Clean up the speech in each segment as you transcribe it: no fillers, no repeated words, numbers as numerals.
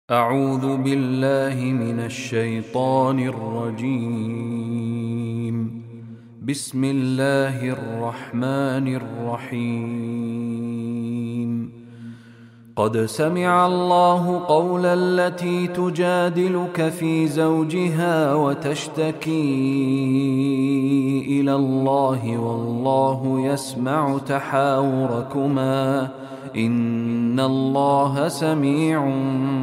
أعوذ بالله من الشيطان الرجيم. بسم الله الرحمن الرحيم. قد سمع الله قول التي تجادلك في زوجها وتشتكي إلى الله والله يسمع تحاوركما إن الله سميع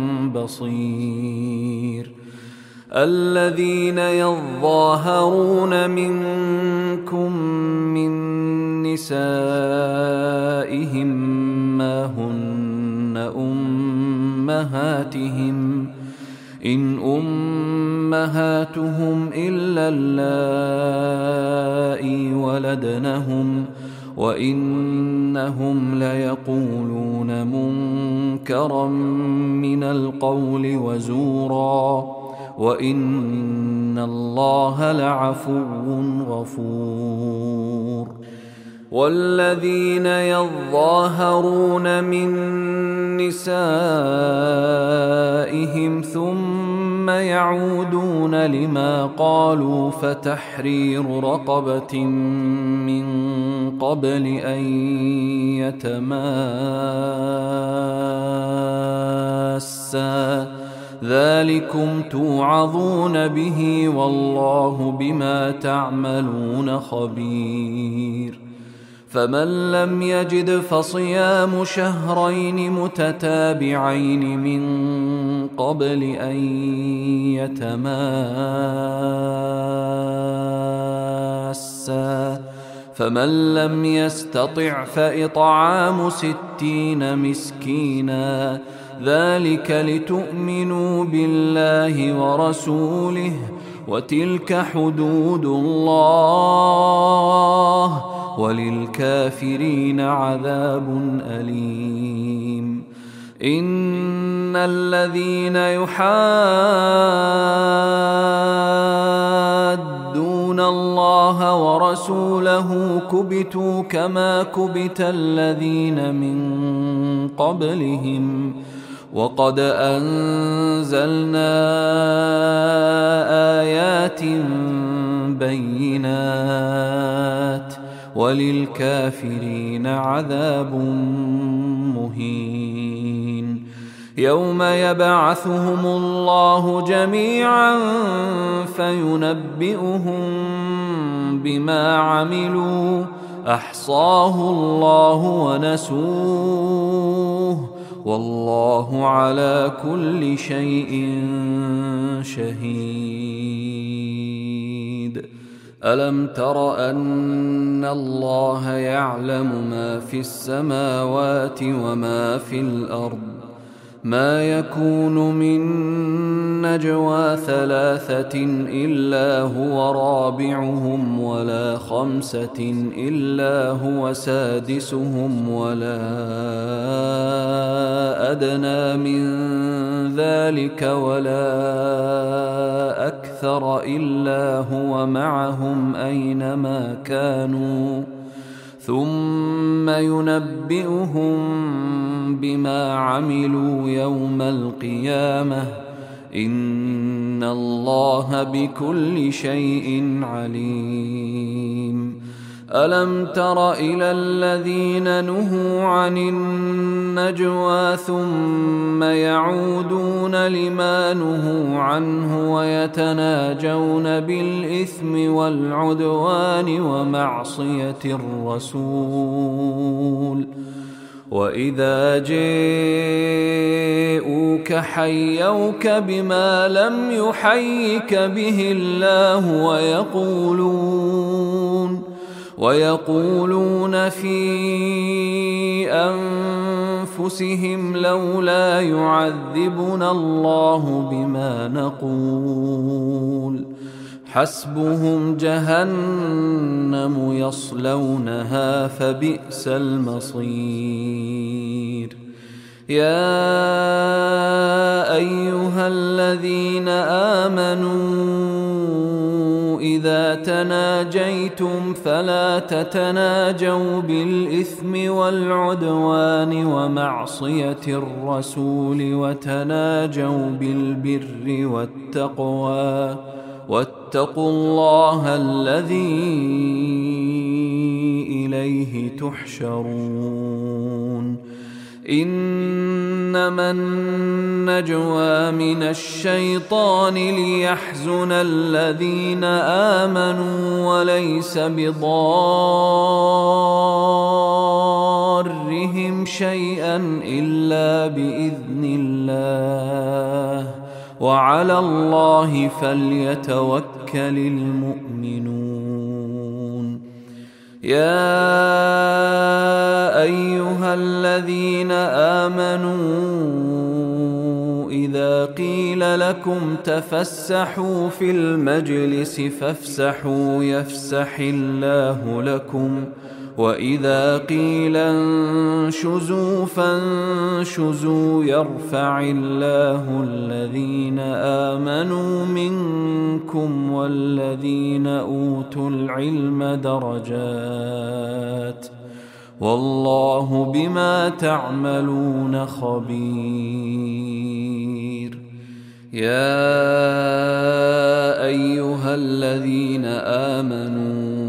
بصير. الذين يظاهرون منكم من نسائهم ما هن أمهاتهم إن أمهاتهم إلا اللائي ولدنهم وإنهم ليقولون منكرا من القول وزورا وإن الله لعفو غفور. والذين يظاهرون من نسائهم ثم يعودون لما قالوا فتحرير رقبة من قبل أن يتماسا ذلكم توعظون به والله بما تعملون خبير. فمن لم يجد فصيام شهرين متتابعين من قبل أن يتماسا فمن لم يستطع فإطعام 60 مسكينا ذلك لتؤمنوا بالله ورسوله وتلك حدود الله وللكافرين عذاب أليم. إن الذين يحادون الله ورسوله كبتوا كما كبت الذين من قبلهم وقد أنزلنا آيات بينات وللكافرين عذاب مهين. يوم يبعثهم الله جميعا فينبئهم بما عملوا أحصاه الله ونسوه والله على كل شيء شهيد. ألم تر أن الله يعلم ما في السماوات وما في الأرض ما يكون من نجوى 3 إلا هو رابعهم ولا 5 إلا هو سادسهم ولا أدنى من ذلك ولا أكثر إلا هو معهم أينما كانوا ثم ينبئهم بما عملوا يوم القيامة إن الله بكل شيء عليم. ألم تر إلى الذين نهوا عن النجوى ثم يعودون لما نهوا عنه ويتناجون بالإثم والعدوان ومعصية الرسول وإذا جاءوك حيوك بما لم يحيك به الله ويقولون في أنفسهم لولا يعذبنا الله بما نقول حسبهم جهنم يصلونها فبئس المصير. يا أيها الذين آمنوا إذا تناجيتم فلا تتناجوا بالإثم والعدوان ومعصية الرسول وتناجوا بالبر والتقوى واتقوا الله الذي إليه تحشرون. إنما النجوى من الشيطان ليحزن الذين آمنوا وليس بضارهم شيئا إلا بإذن الله وعلى الله فليتوكل المؤمنون. يا أيها الذين آمنوا إذا قيل لكم تفسحوا في المجلس فافسحوا يفسح الله لكم وإذا قيل انشزوا فانشزوا يرفع الله الذين آمنوا منكم والذين أوتوا العلم درجات والله بما تعملون خبير. يا أيها الذين آمنوا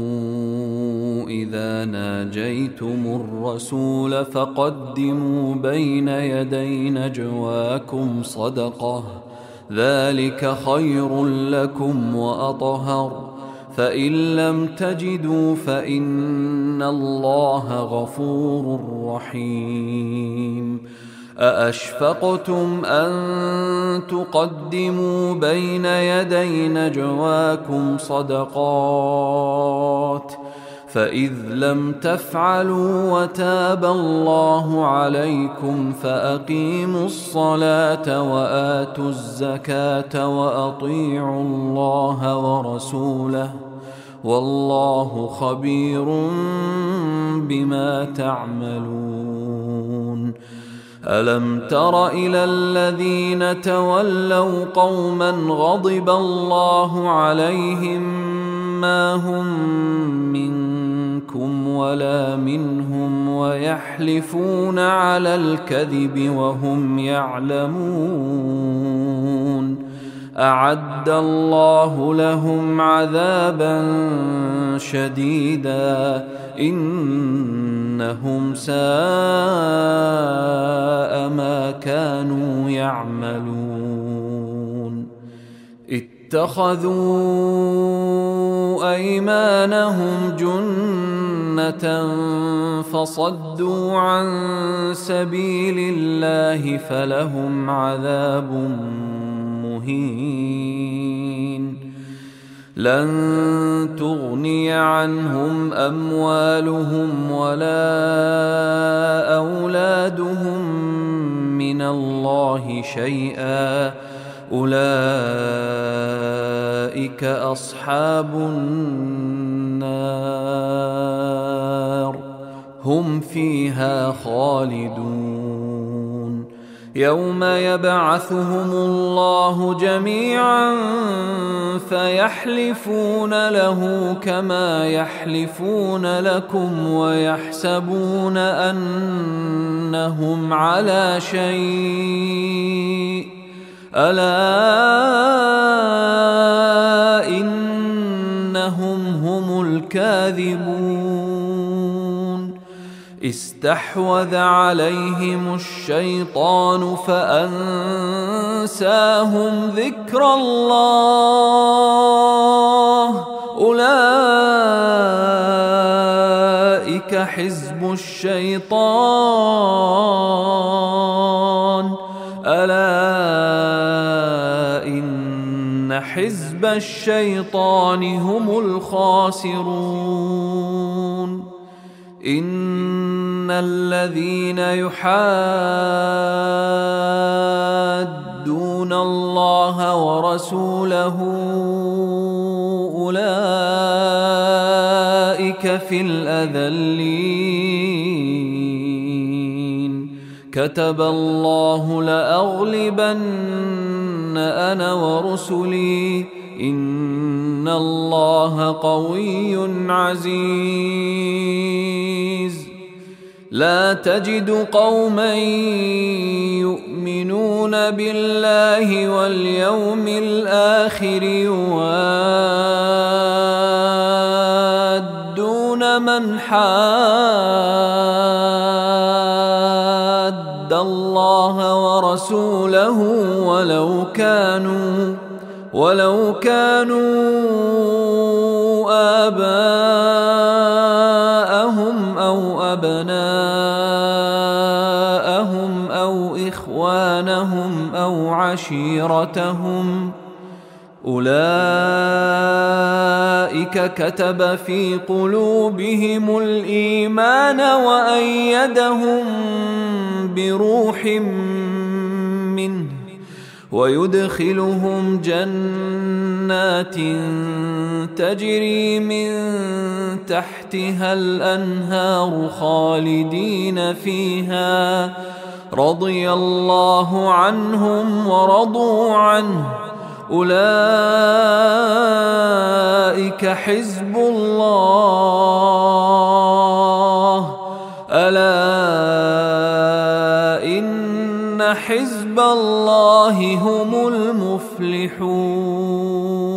إذا ناجيتم الرسول فقدموا بين يدي نجواكم صدقة ذلك خير لكم وأطهر فإن لم تجدوا فإن الله غفور رحيم. أأشفقتم أن تقدموا بين يدي نجواكم صدقات فإذ لم تفعلوا وتاب الله عليكم فأقيموا الصلاة وآتوا الزكاة وأطيعوا الله ورسوله والله خبير بما تعملون. ألم تر إلى الذين تولوا قوما غضب الله عليهم ما هم منكم ولا منهم ويحلفون على الكذب وهم يعلمون أعد الله لهم عذابا شديدا إنهم ساء ما كانوا يعملون. اتخذوا أيمانهم جنة فصدوا عن سبيل الله فلهم عذاب مهين. لن تغني عنهم أموالهم ولا أولادهم من الله شيئا أولئك أصحاب النار هم فيها خالدون. يوم يبعثهم الله جميعا فيحلفون له كما يحلفون لكم ويحسبون أنهم على شيء ألا إنهم هم الكاذبون. استحوذ عليهم الشيطان فأنساهم ذكر الله أولئك حزب الشيطان ألا إن حزب الشيطان هم الخاسرون. إن الذين يحادون الله ورسوله أولئك في الأذلين. كتب الله لأغلبن أنا ورسلي إن الله قوي عزيز. لا تجد قوما يؤمنون بالله واليوم الآخر يوادون من حاد الله ورسوله ولو كانوا آباءهم أو أبناءهم أو إخوانهم أو عشيرتهم، أولئك كتب في قلوبهم الإيمان وأيدهم بروح منه ويدخلهم جنات تجري من تحتها الأنهار خالدين فيها، رضي الله عنهم ورضوا عنه، أولئك حزب الله، ألا إن حزب الله هم المفلحون.